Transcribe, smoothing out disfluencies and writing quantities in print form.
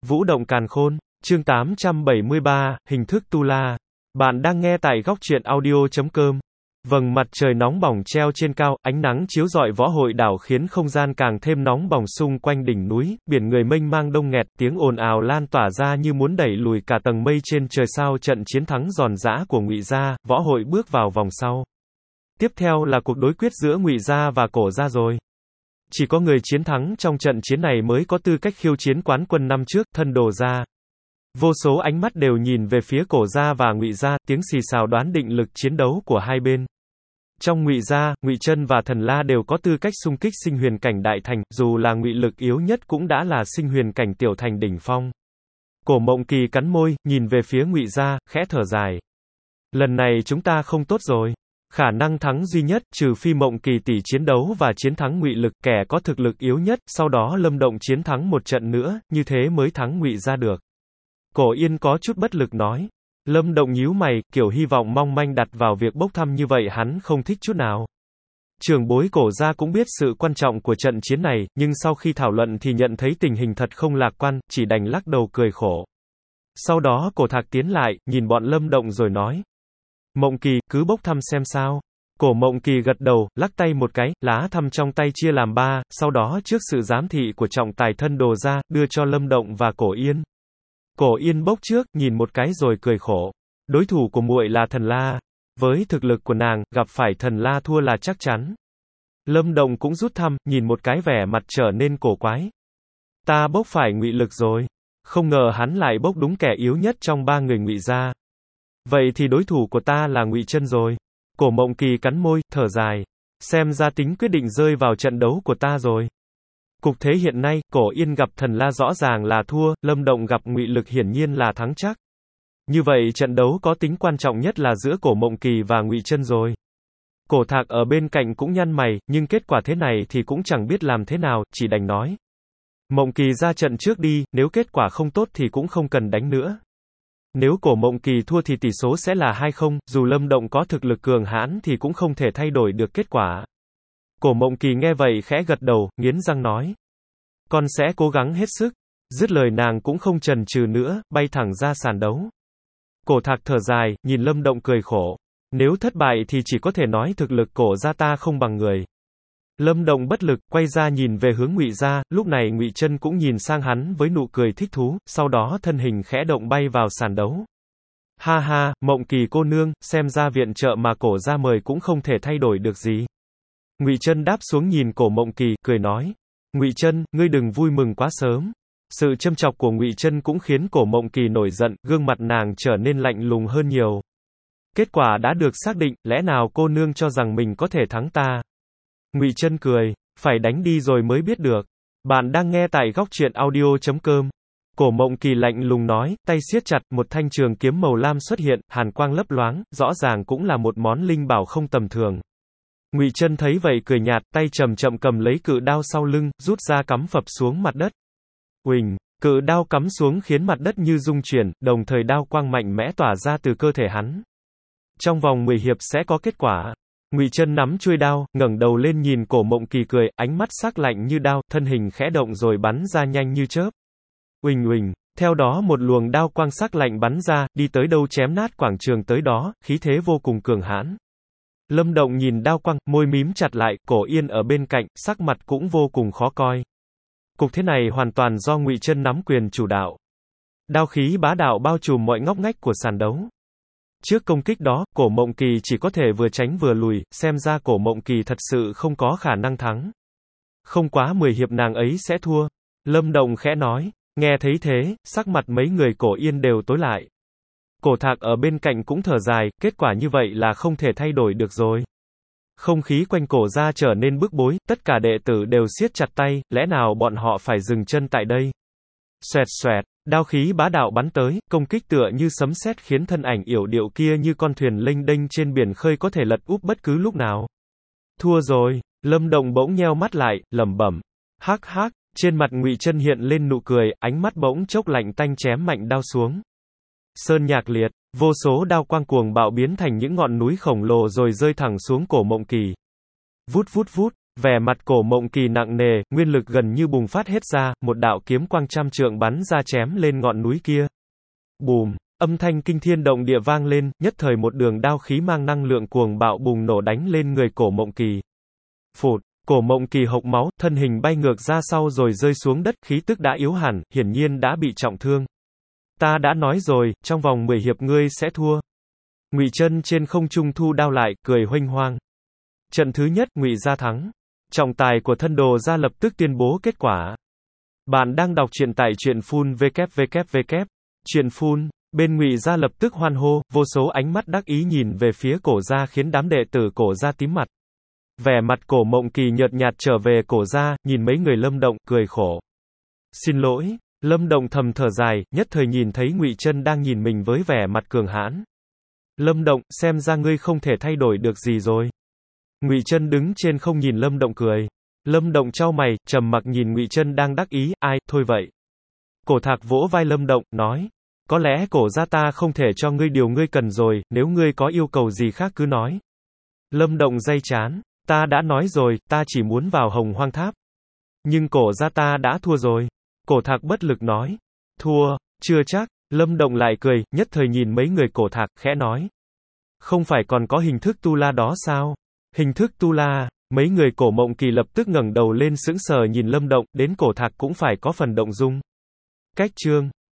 Vũ động càn khôn, chương 873, hình thức tu la. Bạn đang nghe tại góc truyện audio.com. Vầng mặt trời nóng bỏng treo trên cao, ánh nắng chiếu rọi võ hội đảo khiến không gian càng thêm nóng bỏng xung quanh đỉnh núi, biển người mênh mang đông nghẹt, tiếng ồn ào lan tỏa ra như muốn đẩy lùi cả tầng mây trên trời sao trận chiến thắng giòn giã của Ngụy Gia, võ hội bước vào vòng sau. Tiếp theo là cuộc đối quyết giữa Ngụy Gia và Cổ Gia rồi. Chỉ có người chiến thắng trong trận chiến này mới có tư cách khiêu chiến quán quân năm trước, Thân Đồ Gia. Vô số ánh mắt đều nhìn về phía Cổ Gia và Ngụy Gia, tiếng xì xào đoán định lực chiến đấu của hai bên. Trong Ngụy Gia, Ngụy Chân và Thần La đều có tư cách xung kích sinh huyền cảnh đại thành, dù là Ngụy Lực yếu nhất cũng đã là sinh huyền cảnh tiểu thành đỉnh phong. Cổ Mộng Kỳ cắn môi, nhìn về phía Ngụy Gia, khẽ thở dài. Lần này chúng ta không tốt rồi. Khả năng thắng duy nhất, trừ phi Mộng Kỳ tỷ chiến đấu và chiến thắng Ngụy Lực, kẻ có thực lực yếu nhất, sau đó Lâm Động chiến thắng một trận nữa, như thế mới thắng Ngụy Gia được. Cổ Yên có chút bất lực nói. Lâm Động nhíu mày, kiểu hy vọng mong manh đặt vào việc bốc thăm như vậy hắn không thích chút nào. Trưởng bối Cổ Gia cũng biết sự quan trọng của trận chiến này, nhưng sau khi thảo luận thì nhận thấy tình hình thật không lạc quan, chỉ đành lắc đầu cười khổ. Sau đó Cổ Thạc tiến lại, nhìn bọn Lâm Động rồi nói. Mộng Kỳ, cứ bốc thăm xem sao. Cổ Mộng Kỳ gật đầu, lắc tay một cái, lá thăm trong tay chia làm 3, sau đó trước sự giám thị của trọng tài Thân Đồ Gia, đưa cho Lâm Động và Cổ Yên. Cổ Yên bốc trước, nhìn một cái rồi cười khổ. Đối thủ của muội là Thần La. Với thực lực của nàng, gặp phải Thần La thua là chắc chắn. Lâm Động cũng rút thăm, nhìn một cái vẻ mặt trở nên cổ quái. Ta bốc phải Ngụy Lực rồi. Không ngờ hắn lại bốc đúng kẻ yếu nhất trong 3 người Ngụy Gia. Vậy thì đối thủ của ta là Ngụy Chân rồi. Cổ Mộng Kỳ cắn môi, thở dài. Xem ra tính quyết định rơi vào trận đấu của ta rồi. Cục thế hiện nay, Cổ Yên gặp Thần La rõ ràng là thua, Lâm Động gặp Ngụy Lực hiển nhiên là thắng chắc. Như vậy trận đấu có tính quan trọng nhất là giữa Cổ Mộng Kỳ và Ngụy Chân rồi. Cổ Thạc ở bên cạnh cũng nhăn mày, nhưng kết quả thế này thì cũng chẳng biết làm thế nào, chỉ đành nói. Mộng Kỳ ra trận trước đi, nếu kết quả không tốt thì cũng không cần đánh nữa. Nếu Cổ Mộng Kỳ thua thì tỷ số sẽ là 2-0, dù Lâm Động có thực lực cường hãn thì cũng không thể thay đổi được kết quả. Cổ Mộng Kỳ nghe vậy khẽ gật đầu, nghiến răng nói. Con sẽ cố gắng hết sức. Dứt lời nàng cũng không chần chừ nữa, bay thẳng ra sàn đấu. Cổ Thạc thở dài, nhìn Lâm Động cười khổ. Nếu thất bại thì chỉ có thể nói thực lực Cổ gia ta không bằng người. Lâm Động bất lực, quay ra nhìn về hướng Ngụy Gia, lúc này Ngụy Chân cũng nhìn sang hắn với nụ cười thích thú, sau đó thân hình khẽ động bay vào sàn đấu. Ha ha, Mộng Kỳ cô nương, xem ra viện trợ mà Cổ gia mời cũng không thể thay đổi được gì. Ngụy Chân đáp xuống nhìn Cổ Mộng Kỳ, cười nói. Ngụy Chân, ngươi đừng vui mừng quá sớm. Sự châm chọc của Ngụy Chân cũng khiến Cổ Mộng Kỳ nổi giận, gương mặt nàng trở nên lạnh lùng hơn nhiều. Kết quả đã được xác định, lẽ nào cô nương cho rằng mình có thể thắng ta? Ngụy Chân cười, phải đánh đi rồi mới biết được. Bạn đang nghe tại góc truyện audio.com. Cổ Mộng Kỳ lạnh lùng nói, tay siết chặt, một thanh trường kiếm màu lam xuất hiện, hàn quang lấp loáng, rõ ràng cũng là một món linh bảo không tầm thường. Ngụy Chân thấy vậy cười nhạt, tay chậm chậm cầm lấy cự đao sau lưng, rút ra cắm phập xuống mặt đất. Uỳnh, cự đao cắm xuống khiến mặt đất như rung chuyển, đồng thời đao quang mạnh mẽ tỏa ra từ cơ thể hắn. Trong vòng 10 hiệp sẽ có kết quả. Ngụy Chân nắm chuôi đao, ngẩng đầu lên nhìn Cổ Mộng Kỳ cười, ánh mắt sắc lạnh như đao, thân hình khẽ động rồi bắn ra nhanh như chớp. Uỳnh uỳnh, theo đó một luồng đao quang sắc lạnh bắn ra, đi tới đâu chém nát quảng trường tới đó, khí thế vô cùng cường hãn. Lâm Động nhìn đao quang, môi mím chặt lại, Cổ Yên ở bên cạnh, sắc mặt cũng vô cùng khó coi. Cục thế này hoàn toàn do Ngụy Chân nắm quyền chủ đạo. Đao khí bá đạo bao trùm mọi ngóc ngách của sàn đấu. Trước công kích đó, Cổ Mộng Kỳ chỉ có thể vừa tránh vừa lùi, xem ra Cổ Mộng Kỳ thật sự không có khả năng thắng. Không quá 10 hiệp nàng ấy sẽ thua. Lâm Động khẽ nói, nghe thấy thế, sắc mặt mấy người Cổ Yên đều tối lại. Cổ Thạc ở bên cạnh cũng thở dài, kết quả như vậy là không thể thay đổi được rồi. Không khí quanh Cổ gia trở nên bức bối, tất cả đệ tử đều siết chặt tay, lẽ nào bọn họ phải dừng chân tại đây? Xoẹt xoẹt, đao khí bá đạo bắn tới, công kích tựa như sấm sét khiến thân ảnh yểu điệu kia như con thuyền lênh đênh trên biển khơi có thể lật úp bất cứ lúc nào. Thua rồi, Lâm Động bỗng nheo mắt lại, lẩm bẩm. Hắc hắc, trên mặt Ngụy Chân hiện lên nụ cười, ánh mắt bỗng chốc lạnh tanh chém mạnh đao xuống. Sơn nhạc liệt, vô số đao quang cuồng bạo biến thành những ngọn núi khổng lồ rồi rơi thẳng xuống Cổ Mộng Kỳ. Vút vút vút, Vẻ mặt Cổ Mộng Kỳ nặng nề, nguyên lực gần như bùng phát hết ra, một đạo kiếm quang trăm trượng bắn ra chém lên ngọn núi kia. Bùm, âm thanh kinh thiên động địa vang lên, nhất thời một đường đao khí mang năng lượng cuồng bạo bùng nổ đánh lên người Cổ Mộng Kỳ. Phụt, Cổ Mộng Kỳ hộc máu, thân hình bay ngược ra sau rồi rơi xuống đất, khí tức đã yếu hẳn, hiển nhiên đã bị trọng thương. Ta đã nói rồi, trong vòng 10 hiệp ngươi sẽ thua. Ngụy Chân trên không trung thu đao lại, cười huênh hoang. Trận thứ nhất, Ngụy gia thắng. Trọng tài của Thân Đồ gia lập tức tuyên bố kết quả. Bạn đang đọc truyện tại truyện.full www. Truyện full, bên Ngụy gia lập tức hoan hô, vô số ánh mắt đắc ý nhìn về phía Cổ gia khiến đám đệ tử Cổ gia tím mặt. Vẻ mặt Cổ Mộng Kỳ nhợt nhạt trở về Cổ gia, nhìn mấy người Lâm Động, cười khổ. Xin lỗi, Lâm Động thầm thở dài, nhất thời nhìn thấy Ngụy Chân đang nhìn mình với vẻ mặt cường hãn. Lâm Động, xem ra ngươi không thể thay đổi được gì rồi. Ngụy Chân đứng trên không nhìn Lâm Động cười. Lâm Động chau mày, trầm mặc nhìn Ngụy Chân đang đắc ý, ai, thôi vậy. Cổ Thạc vỗ vai Lâm Động, nói. Có lẽ Cổ gia ta không thể cho ngươi điều ngươi cần rồi, nếu ngươi có yêu cầu gì khác cứ nói. Lâm Động day chán. Ta đã nói rồi, ta chỉ muốn vào Hồng Hoang Tháp. Nhưng Cổ gia ta đã thua rồi. Cổ Thạc bất lực nói. Thua, chưa chắc. Lâm Động lại cười, nhất thời nhìn mấy người Cổ Thạc, khẽ nói. Không phải còn có hình thức tu la đó sao? Hình thức tu la, mấy người Cổ Mộng Kỳ lập tức ngẩng đầu lên sững sờ nhìn Lâm Động, đến Cổ Thạc cũng phải có phần động dung. Cách chương